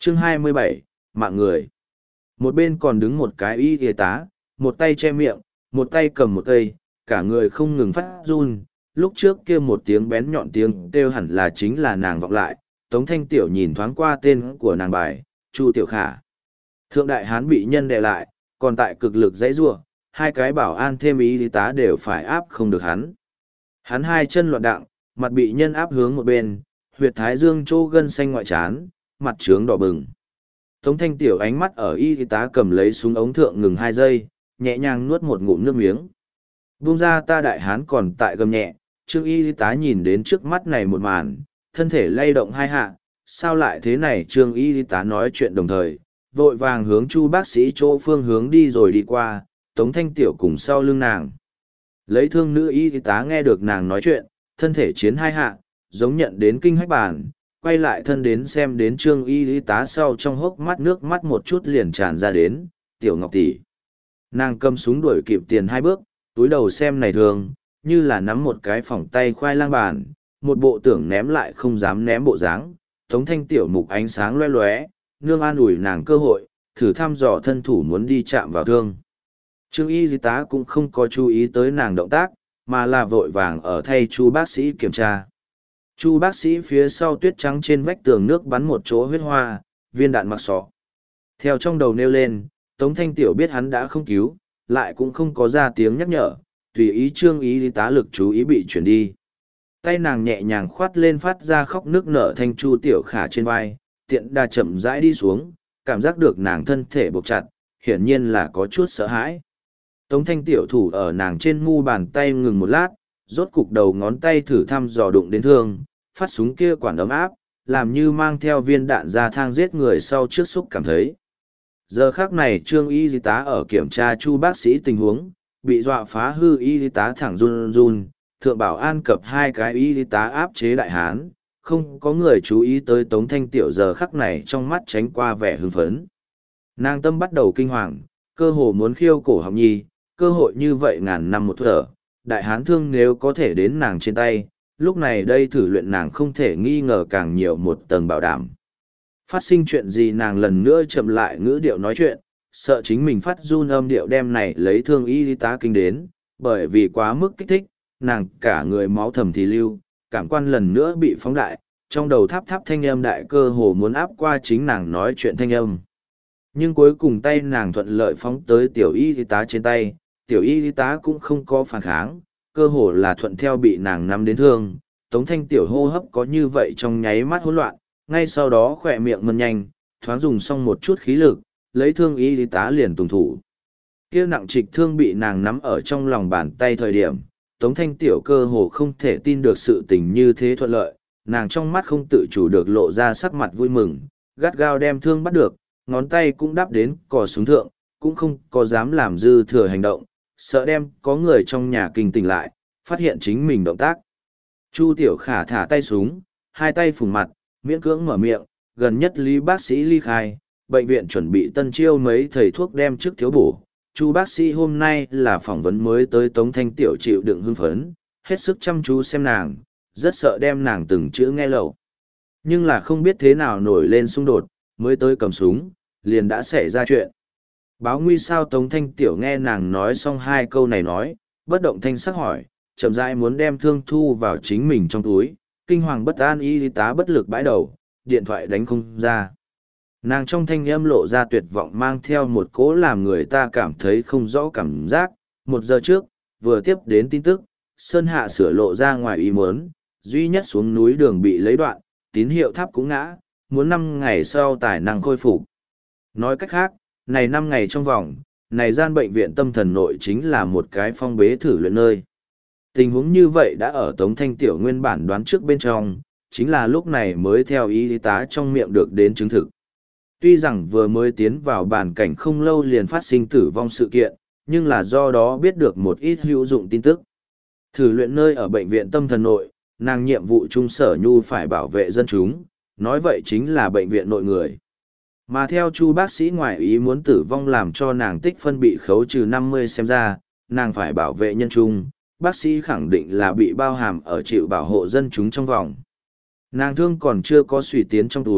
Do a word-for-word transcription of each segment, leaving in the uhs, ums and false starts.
Chương hai mươi bảy, mạng người. Một bên còn đứng một cái y y tá, một tay che miệng, một tay cầm một cây, cả người không ngừng phát run. Lúc trước kia một tiếng bén nhọn tiếng kêu hẳn là chính là nàng vọng lại. Tống Thanh Tiểu nhìn thoáng qua tên của nàng bài, Chu Tiểu Khả. Thượng đại hán bị nhân đè lại, còn tại cực lực dãy rủa, hai cái bảo an thêm y tá đều phải áp không được hắn. Hắn hai chân loạn đặng, mặt bị nhân áp hướng một bên, huyệt thái dương chỗ gân xanh ngoại trán, mặt trướng đỏ bừng. Tống Thanh Tiểu ánh mắt ở y tá cầm lấy súng ống thượng ngừng hai giây, nhẹ nhàng nuốt một ngụm nước miếng. Buông ra ta đại hán còn tại gầm nhẹ, Trương y tá nhìn đến trước mắt này một màn, thân thể lay động hai hạ, sao lại thế này? Trương y tá nói chuyện đồng thời, vội vàng hướng Chu bác sĩ chỗ phương hướng đi rồi đi qua, Tống Thanh Tiểu cùng sau lưng nàng. Lấy thương nữ y tá nghe được nàng nói chuyện, thân thể chiến hai hạ, giống nhận đến kinh hách bản, quay lại thân đến xem đến Trương y tá sau trong hốc mắt nước mắt một chút liền tràn ra đến, Tiểu Ngọc tỷ. Nàng cầm súng đuổi kịp tiền hai bước, túi đầu xem này thường, như là nắm một cái phỏng tay khoai lang bàn, một bộ tưởng ném lại không dám ném bộ dáng. Tống Thanh Tiểu mục ánh sáng loe loé, nương an ủi nàng cơ hội, thử thăm dò thân thủ muốn đi chạm vào thương. Trương y tá cũng không có chú ý tới nàng động tác, mà là vội vàng ở thay Chu bác sĩ kiểm tra. Chu bác sĩ phía sau tuyết trắng trên vách tường nước bắn một chỗ huyết hoa, viên đạn mặc sọ. Theo trong đầu nêu lên, Tống Thanh Tiểu biết hắn đã không cứu, lại cũng không có ra tiếng nhắc nhở, tùy ý Trương y tá lực chú ý bị chuyển đi. Tay nàng nhẹ nhàng khoát lên phát ra khóc nước nở thanh Chu Tiểu Khả trên vai, tiện đà chậm rãi đi xuống, cảm giác được nàng thân thể buộc chặt, hiển nhiên là có chút sợ hãi. Tống Thanh Tiểu thủ ở nàng trên mu bàn tay ngừng một lát, rốt cục đầu ngón tay thử thăm dò đụng đến thương, phát súng kia quản ấm áp, làm như mang theo viên đạn ra thang giết người sau trước xúc cảm thấy. Giờ khác này Trương y tá ở kiểm tra Chu bác sĩ tình huống, bị dọa phá hư y tá thẳng run run, thượng bảo an cập hai cái y tá áp chế đại hán, không có người chú ý tới Tống Thanh Tiểu giờ khắc này trong mắt tránh qua vẻ hưng phấn. Nàng tâm bắt đầu kinh hoàng, cơ hồ muốn khiêu cổ học nhi, cơ hội như vậy ngàn năm một thở, đại hán thương nếu có thể đến nàng trên tay, lúc này đây thử luyện nàng không thể nghi ngờ càng nhiều một tầng bảo đảm. Phát sinh chuyện gì nàng lần nữa chậm lại ngữ điệu nói chuyện, sợ chính mình phát run âm điệu đem này lấy thương y tá kinh đến, bởi vì quá mức kích thích, nàng cả người máu thầm thì lưu, cảm quan lần nữa bị phóng đại, trong đầu tháp tháp thanh âm đại cơ hồ muốn áp qua chính nàng nói chuyện thanh âm. Nhưng cuối cùng tay nàng thuận lợi phóng tới tiểu y tá trên tay, tiểu y tá cũng không có phản kháng, cơ hồ là thuận theo bị nàng nắm đến thương. Tống Thanh Tiểu hô hấp có như vậy trong nháy mắt hỗn loạn, ngay sau đó khỏe miệng mân nhanh, thoáng dùng xong một chút khí lực, lấy thương y tá liền tùng thủ. Kia nặng trịch thương bị nàng nắm ở trong lòng bàn tay thời điểm, Tống Thanh Tiểu cơ hồ không thể tin được sự tình như thế thuận lợi, nàng trong mắt không tự chủ được lộ ra sắc mặt vui mừng, gắt gao đem thương bắt được, ngón tay cũng đắp đến cò súng thượng, cũng không có dám làm dư thừa hành động, sợ đem có người trong nhà kinh tỉnh lại, phát hiện chính mình động tác. Chu Tiểu Khả thả tay súng, hai tay phùng mặt, miễn cưỡng mở miệng, gần nhất Lý bác sĩ ly khai, bệnh viện chuẩn bị tân chiêu mấy thầy thuốc đem trước thiếu bổ. Chu bác sĩ hôm nay là phỏng vấn mới tới. Tống Thanh Tiểu chịu đựng hưng phấn, hết sức chăm chú xem nàng, rất sợ đem nàng từng chữ nghe lậu. Nhưng là không biết thế nào nổi lên xung đột, mới tới cầm súng, liền đã xảy ra chuyện. Báo nguy sao? Tống Thanh Tiểu nghe nàng nói xong hai câu này nói, bất động thanh sắc hỏi, chậm rãi muốn đem thương thu vào chính mình trong túi, kinh hoàng bất an y tá bất lực bãi đầu, điện thoại đánh không ra. Nàng trong thanh âm lộ ra tuyệt vọng mang theo một cỗ làm người ta cảm thấy không rõ cảm giác. Một giờ trước, vừa tiếp đến tin tức, Sơn Hạ sửa lộ ra ngoài ý muốn, duy nhất xuống núi đường bị lấy đoạn, tín hiệu tháp cũng ngã, muốn năm ngày sau tài năng khôi phục. Nói cách khác, này năm ngày trong vòng, này gian bệnh viện tâm thần nội chính là một cái phong bế thử luyện nơi. Tình huống như vậy đã ở Tống Thanh Tiểu nguyên bản đoán trước bên trong, chính là lúc này mới theo y tá trong miệng được đến chứng thực. Tuy rằng vừa mới tiến vào bản cảnh không lâu liền phát sinh tử vong sự kiện, nhưng là do đó biết được một ít hữu dụng tin tức. Thử luyện nơi ở bệnh viện tâm thần nội, nàng nhiệm vụ trung sở nhu phải bảo vệ dân chúng, nói vậy chính là bệnh viện nội người. Mà theo Chu bác sĩ ngoại ý muốn tử vong làm cho nàng tích phân bị khấu trừ năm mươi xem ra, nàng phải bảo vệ nhân trung, bác sĩ khẳng định là bị bao hàm ở chịu bảo hộ dân chúng trong vòng. Nàng thương còn chưa có suy tiến trong túi,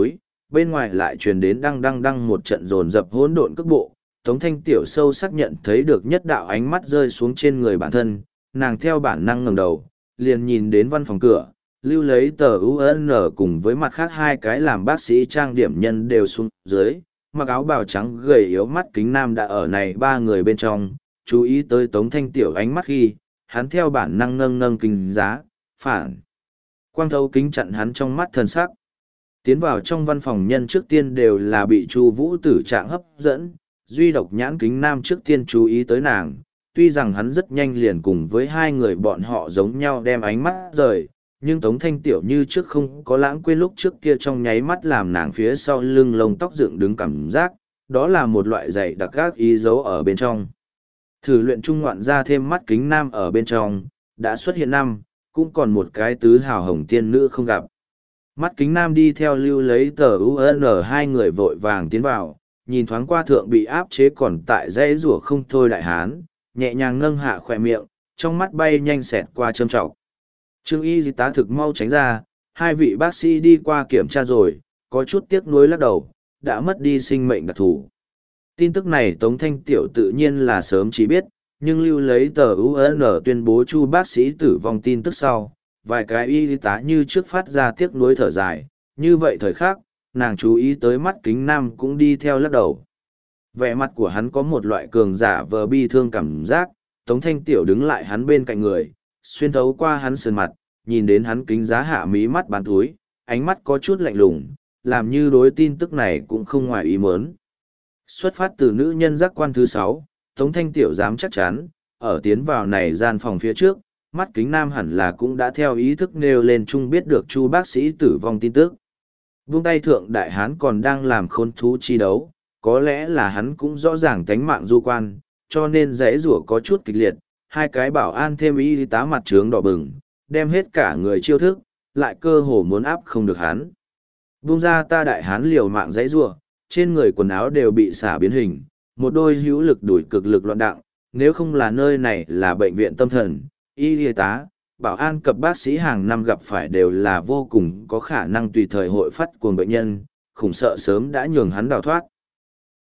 bên ngoài lại truyền đến đăng đăng đăng một trận dồn dập hỗn độn cước bộ. Tống Thanh Tiểu sâu xác nhận thấy được nhất đạo ánh mắt rơi xuống trên người bản thân, nàng theo bản năng ngẩng đầu, liền nhìn đến văn phòng cửa, lưu lấy tờ u en cùng với mặt khác hai cái làm bác sĩ trang điểm nhân đều xuống dưới, mặc áo bào trắng gầy yếu mắt kính nam đã ở này ba người bên trong, chú ý tới Tống Thanh Tiểu ánh mắt khi, hắn theo bản năng nâng nâng kính giá, phản. Quang thấu kính chặn hắn trong mắt thần sắc. Tiến vào trong văn phòng nhân trước tiên đều là bị Chu Vũ tử trạng hấp dẫn, duy độc nhãn kính nam trước tiên chú ý tới nàng, tuy rằng hắn rất nhanh liền cùng với hai người bọn họ giống nhau đem ánh mắt rời, nhưng Tống Thanh Tiểu như trước không có lãng quên lúc trước kia trong nháy mắt làm nàng phía sau lưng lông tóc dựng đứng cảm giác, đó là một loại dày đặc gác ý dấu ở bên trong. Thử luyện trung ngoạn ra thêm mắt kính nam ở bên trong, đã xuất hiện năm, cũng còn một cái tứ hào hồng tiên nữ không gặp. Mắt kính nam đi theo lưu lấy tờ u en hai người vội vàng tiến vào, nhìn thoáng qua thượng bị áp chế còn tại dãy rủa không thôi đại hán, nhẹ nhàng nâng hạ khỏe miệng, trong mắt bay nhanh xẹt qua châm trọc. Trương y tá thực mau tránh ra, hai vị bác sĩ đi qua kiểm tra rồi, có chút tiếc nuối lắc đầu, đã mất đi sinh mệnh đặc thù. Tin tức này Tống Thanh Tiểu tự nhiên là sớm chỉ biết, nhưng lưu lấy tờ u en tuyên bố Chu bác sĩ tử vong tin tức sau, vài cái y tá như trước phát ra tiếc nuối thở dài, như vậy thời khắc, nàng chú ý tới mắt kính nam cũng đi theo lắc đầu. Vẻ mặt của hắn có một loại cường giả vờ bi thương cảm giác, Tống Thanh Tiểu đứng lại hắn bên cạnh người, xuyên thấu qua hắn sườn mặt, nhìn đến hắn kính giá hạ mí mắt bán túi, ánh mắt có chút lạnh lùng, làm như đối tin tức này cũng không ngoài ý muốn. Xuất phát từ nữ nhân giác quan thứ sáu, Tống Thanh Tiểu dám chắc chắn, ở tiến vào này gian phòng phía trước, mắt kính nam hẳn là cũng đã theo ý thức nêu lên chung biết được Chu bác sĩ tử vong tin tức. Buông tay thượng đại hán còn đang làm khôn thú chi đấu, có lẽ là hắn cũng rõ ràng tánh mạng du quan, cho nên rẽ rủa có chút kịch liệt, hai cái bảo an thêm y tá mặt trướng đỏ bừng, đem hết cả người chiêu thức, lại cơ hồ muốn áp không được hắn. Buông ra ta đại hán liều mạng rẽ rủa, trên người quần áo đều bị xả biến hình, một đôi hữu lực đuổi cực lực loạn đặng, nếu không là nơi này là bệnh viện tâm thần, y tá, bảo an cập bác sĩ hàng năm gặp phải đều là vô cùng có khả năng tùy thời hội phát cuồng bệnh nhân, khủng sợ sớm đã nhường hắn đào thoát.